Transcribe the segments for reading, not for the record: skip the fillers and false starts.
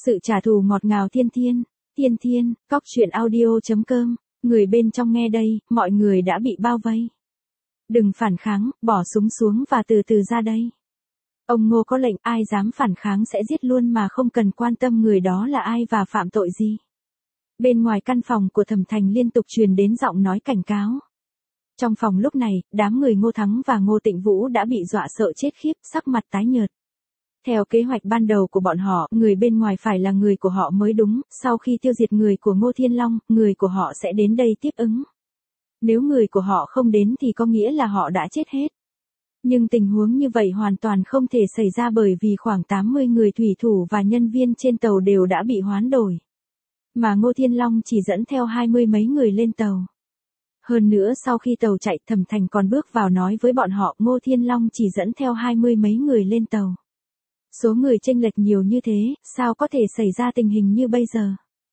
Sự trả thù ngọt ngào thiên thiên, thiên thiên, cóc truyện audio.com, người bên trong nghe đây, mọi người đã bị bao vây. Đừng phản kháng, bỏ súng xuống và từ từ ra đây. Ông Ngô có lệnh ai dám phản kháng sẽ giết luôn mà không cần quan tâm người đó là ai và phạm tội gì. Bên ngoài căn phòng của Thẩm Thành liên tục truyền đến giọng nói cảnh cáo. Trong phòng lúc này, đám người Ngô Thắng và Ngô Tịnh Vũ đã bị dọa sợ chết khiếp, sắc mặt tái nhợt. Theo kế hoạch ban đầu của bọn họ, người bên ngoài phải là người của họ mới đúng, sau khi tiêu diệt người của Ngô Thiên Long, người của họ sẽ đến đây tiếp ứng. Nếu người của họ không đến thì có nghĩa là họ đã chết hết. Nhưng tình huống như vậy hoàn toàn không thể xảy ra bởi vì khoảng 80 người thủy thủ và nhân viên trên tàu đều đã bị hoán đổi. Mà Ngô Thiên Long chỉ dẫn theo 20 mấy người lên tàu. Hơn nữa sau khi tàu chạy Thẩm Thành còn bước vào nói với bọn họ Ngô Thiên Long chỉ dẫn theo 20 mấy người lên tàu. Số người chênh lệch nhiều như thế, sao có thể xảy ra tình hình như bây giờ?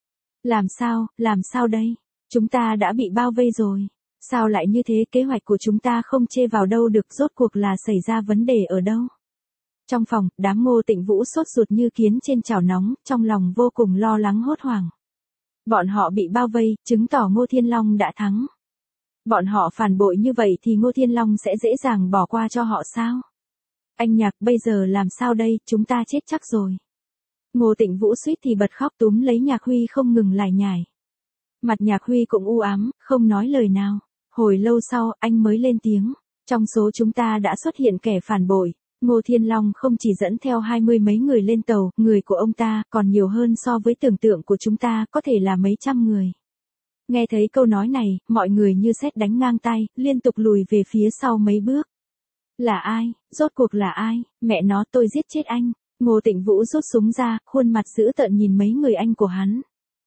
Làm sao đây? Chúng ta đã bị bao vây rồi. Sao lại như thế? Kế hoạch của chúng ta không chê vào đâu được, rốt cuộc là xảy ra vấn đề ở đâu? Trong phòng, đám Ngô Tịnh Vũ sốt ruột như kiến trên chảo nóng, trong lòng vô cùng lo lắng hốt hoảng. Bọn họ bị bao vây, chứng tỏ Ngô Thiên Long đã thắng. Bọn họ phản bội như vậy thì Ngô Thiên Long sẽ dễ dàng bỏ qua cho họ sao? Anh Nhạc, bây giờ làm sao đây, chúng ta chết chắc rồi. Ngô Tịnh Vũ suýt thì bật khóc túm lấy Nhạc Huy không ngừng lải nhải. Mặt Nhạc Huy cũng u ám, không nói lời nào. Hồi lâu sau, anh mới lên tiếng. Trong số chúng ta đã xuất hiện kẻ phản bội. Ngô Thiên Long không chỉ dẫn theo 20 mấy người lên tàu, người của ông ta còn nhiều hơn so với tưởng tượng của chúng ta, có thể là mấy trăm người. Nghe thấy câu nói này, mọi người như sét đánh ngang tay, liên tục lùi về phía sau mấy bước. Là ai? Rốt cuộc là ai? Mẹ nó, tôi giết chết anh. Ngô Tịnh Vũ rút súng ra, khuôn mặt dữ tợn nhìn mấy người anh của hắn.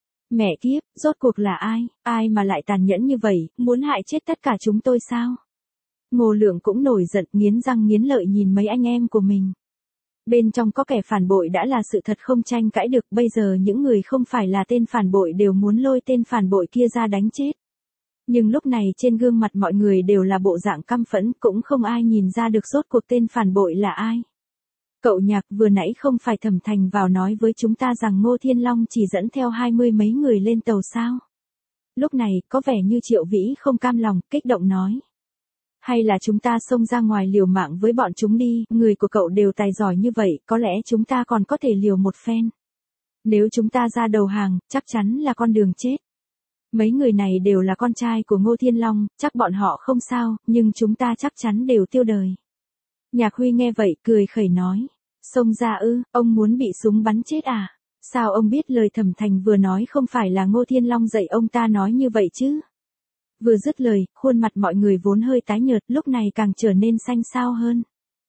Mẹ kiếp, rốt cuộc là ai? Ai mà lại tàn nhẫn như vậy, muốn hại chết tất cả chúng tôi sao? Ngô Lượng cũng nổi giận, nghiến răng nghiến lợi nhìn mấy anh em của mình. Bên trong có kẻ phản bội đã là sự thật không tranh cãi được, bây giờ những người không phải là tên phản bội đều muốn lôi tên phản bội kia ra đánh chết. Nhưng lúc này trên gương mặt mọi người đều là bộ dạng căm phẫn, cũng không ai nhìn ra được rốt cuộc tên phản bội là ai. Cậu Nhạc, vừa nãy không phải Thẩm Thành vào nói với chúng ta rằng Ngô Thiên Long chỉ dẫn theo 20 mấy người lên tàu sao? Lúc này, có vẻ như Triệu Vĩ không cam lòng, kích động nói. Hay là chúng ta xông ra ngoài liều mạng với bọn chúng đi, người của cậu đều tài giỏi như vậy, có lẽ chúng ta còn có thể liều một phen. Nếu chúng ta ra đầu hàng, chắc chắn là con đường chết. Mấy người này đều là con trai của Ngô Thiên Long, chắc bọn họ không sao, nhưng chúng ta chắc chắn đều tiêu đời. Nhạc Huy nghe vậy, cười khẩy nói. Xông ra ư, ông muốn bị súng bắn chết à? Sao ông biết lời Thẩm Thành vừa nói không phải là Ngô Thiên Long dạy ông ta nói như vậy chứ? Vừa dứt lời, khuôn mặt mọi người vốn hơi tái nhợt, lúc này càng trở nên xanh xao hơn.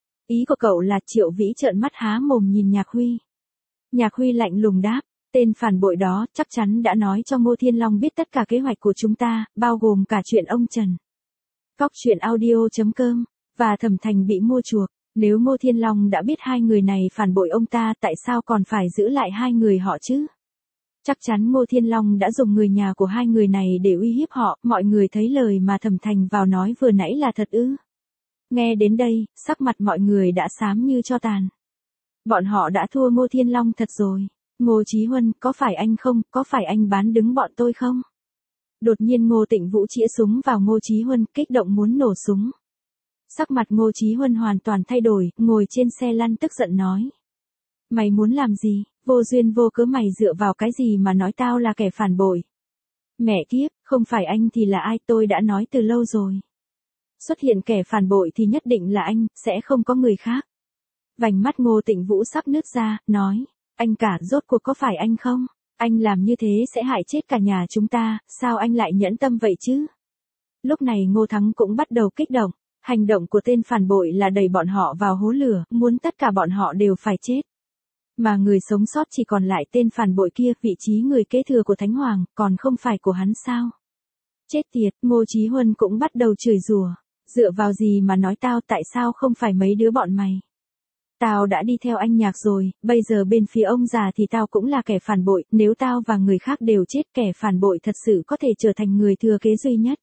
Ý của cậu là? Triệu Vĩ trợn mắt há mồm nhìn Nhạc Huy. Nhạc Huy lạnh lùng đáp. Tên phản bội đó chắc chắn đã nói cho Ngô Thiên Long biết tất cả kế hoạch của chúng ta, bao gồm cả chuyện ông Trần. Cóc truyện audio.com, và Thẩm Thành bị mua chuộc. Nếu Ngô Thiên Long đã biết hai người này phản bội ông ta, tại sao còn phải giữ lại hai người họ chứ? Chắc chắn Ngô Thiên Long đã dùng người nhà của hai người này để uy hiếp họ. Mọi người thấy lời mà Thẩm Thành vào nói vừa nãy là thật ư? Nghe đến đây, sắc mặt mọi người đã xám như tro tàn. Bọn họ đã thua Ngô Thiên Long thật rồi. Ngô Chí Huân, có phải anh không, có phải anh bán đứng bọn tôi không? Đột nhiên Ngô Tịnh Vũ chĩa súng vào Ngô Chí Huân, kích động muốn nổ súng. Sắc mặt Ngô Chí Huân hoàn toàn thay đổi, ngồi trên xe lăn tức giận nói. Mày muốn làm gì, vô duyên vô cớ mày dựa vào cái gì mà nói tao là kẻ phản bội? Mẹ kiếp, không phải anh thì là ai, tôi đã nói từ lâu rồi. Xuất hiện kẻ phản bội thì nhất định là anh, sẽ không có người khác. Vành mắt Ngô Tịnh Vũ sắp nứt ra, nói. Anh cả, rốt cuộc có phải anh không? Anh làm như thế sẽ hại chết cả nhà chúng ta, sao anh lại nhẫn tâm vậy chứ? Lúc này Ngô Thắng cũng bắt đầu kích động. Hành động của tên phản bội là đẩy bọn họ vào hố lửa, muốn tất cả bọn họ đều phải chết. Mà người sống sót chỉ còn lại tên phản bội kia, vị trí người kế thừa của Thánh Hoàng, còn không phải của hắn sao? Chết tiệt, Ngô Chí Huân cũng bắt đầu chửi rủa. Dựa vào gì mà nói tao, tại sao không phải mấy đứa bọn mày? Tao đã đi theo anh Nhạc rồi, bây giờ bên phía ông già thì tao cũng là kẻ phản bội, nếu tao và người khác đều chết, kẻ phản bội thật sự có thể trở thành người thừa kế duy nhất.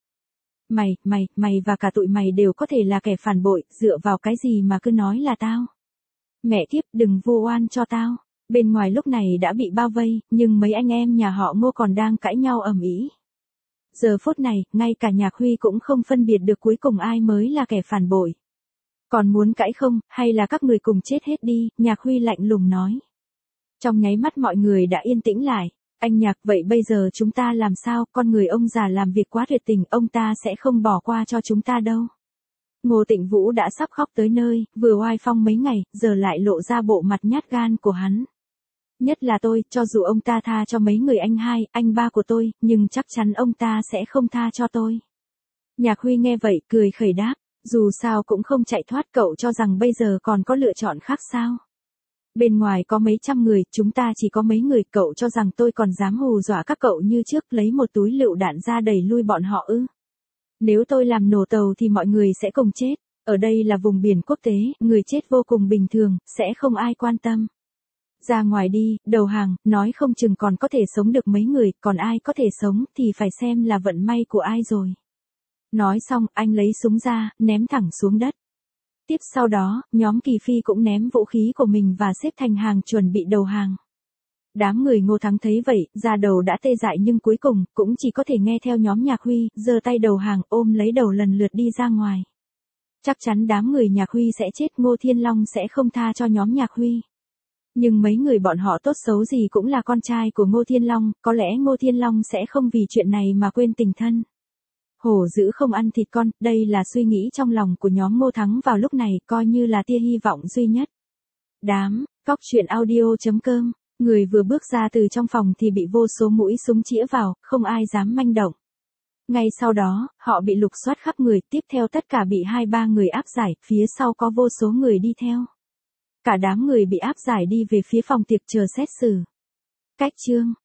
Mày và cả tụi mày đều có thể là kẻ phản bội, dựa vào cái gì mà cứ nói là tao? Mẹ kiếp, đừng vu oan cho tao. Bên ngoài lúc này đã bị bao vây, nhưng mấy anh em nhà họ Ngô còn đang cãi nhau ầm ĩ. Giờ phút này, ngay cả Nhạc Huy cũng không phân biệt được cuối cùng ai mới là kẻ phản bội. Còn muốn cãi không, hay là các người cùng chết hết đi, Nhạc Huy lạnh lùng nói. Trong nháy mắt mọi người đã yên tĩnh lại. Anh Nhạc, vậy bây giờ chúng ta làm sao, con người ông già làm việc quá tuyệt tình, ông ta sẽ không bỏ qua cho chúng ta đâu. Ngô Tịnh Vũ đã sắp khóc tới nơi, vừa oai phong mấy ngày, giờ lại lộ ra bộ mặt nhát gan của hắn. Nhất là tôi, cho dù ông ta tha cho mấy người anh hai, anh ba của tôi, nhưng chắc chắn ông ta sẽ không tha cho tôi. Nhạc Huy nghe vậy, cười khẩy đáp, dù sao cũng không chạy thoát, cậu cho rằng bây giờ còn có lựa chọn khác sao? Bên ngoài có mấy trăm người, chúng ta chỉ có mấy người, cậu cho rằng tôi còn dám hù dọa các cậu như trước, lấy một túi lựu đạn ra đẩy lui bọn họ ư? Nếu tôi làm nổ tàu thì mọi người sẽ cùng chết, ở đây là vùng biển quốc tế, người chết vô cùng bình thường, sẽ không ai quan tâm. Ra ngoài đi, đầu hàng, nói không chừng còn có thể sống được mấy người, còn ai có thể sống thì phải xem là vận may của ai rồi. Nói xong, anh lấy súng ra, ném thẳng xuống đất. Tiếp sau đó, nhóm Kỳ Phi cũng ném vũ khí của mình và xếp thành hàng chuẩn bị đầu hàng. Đám người Ngô Thắng thấy vậy, da đầu đã tê dại nhưng cuối cùng, cũng chỉ có thể nghe theo nhóm Nhạc Huy, giơ tay đầu hàng, ôm lấy đầu lần lượt đi ra ngoài. Chắc chắn đám người Nhạc Huy sẽ chết, Ngô Thiên Long sẽ không tha cho nhóm Nhạc Huy. Nhưng mấy người bọn họ tốt xấu gì cũng là con trai của Ngô Thiên Long, có lẽ Ngô Thiên Long sẽ không vì chuyện này mà quên tình thân. Hổ dữ không ăn thịt con, đây là suy nghĩ trong lòng của nhóm Ngô Thắng vào lúc này, coi như là tia hy vọng duy nhất. Cóc truyện audio.com, người vừa bước ra từ trong phòng thì bị vô số mũi súng chĩa vào, không ai dám manh động. Ngay sau đó, họ bị lục soát khắp người, tiếp theo tất cả bị 2-3 người áp giải, phía sau có vô số người đi theo. Cả đám người bị áp giải đi về phía phòng tiệc chờ xét xử. Cách chương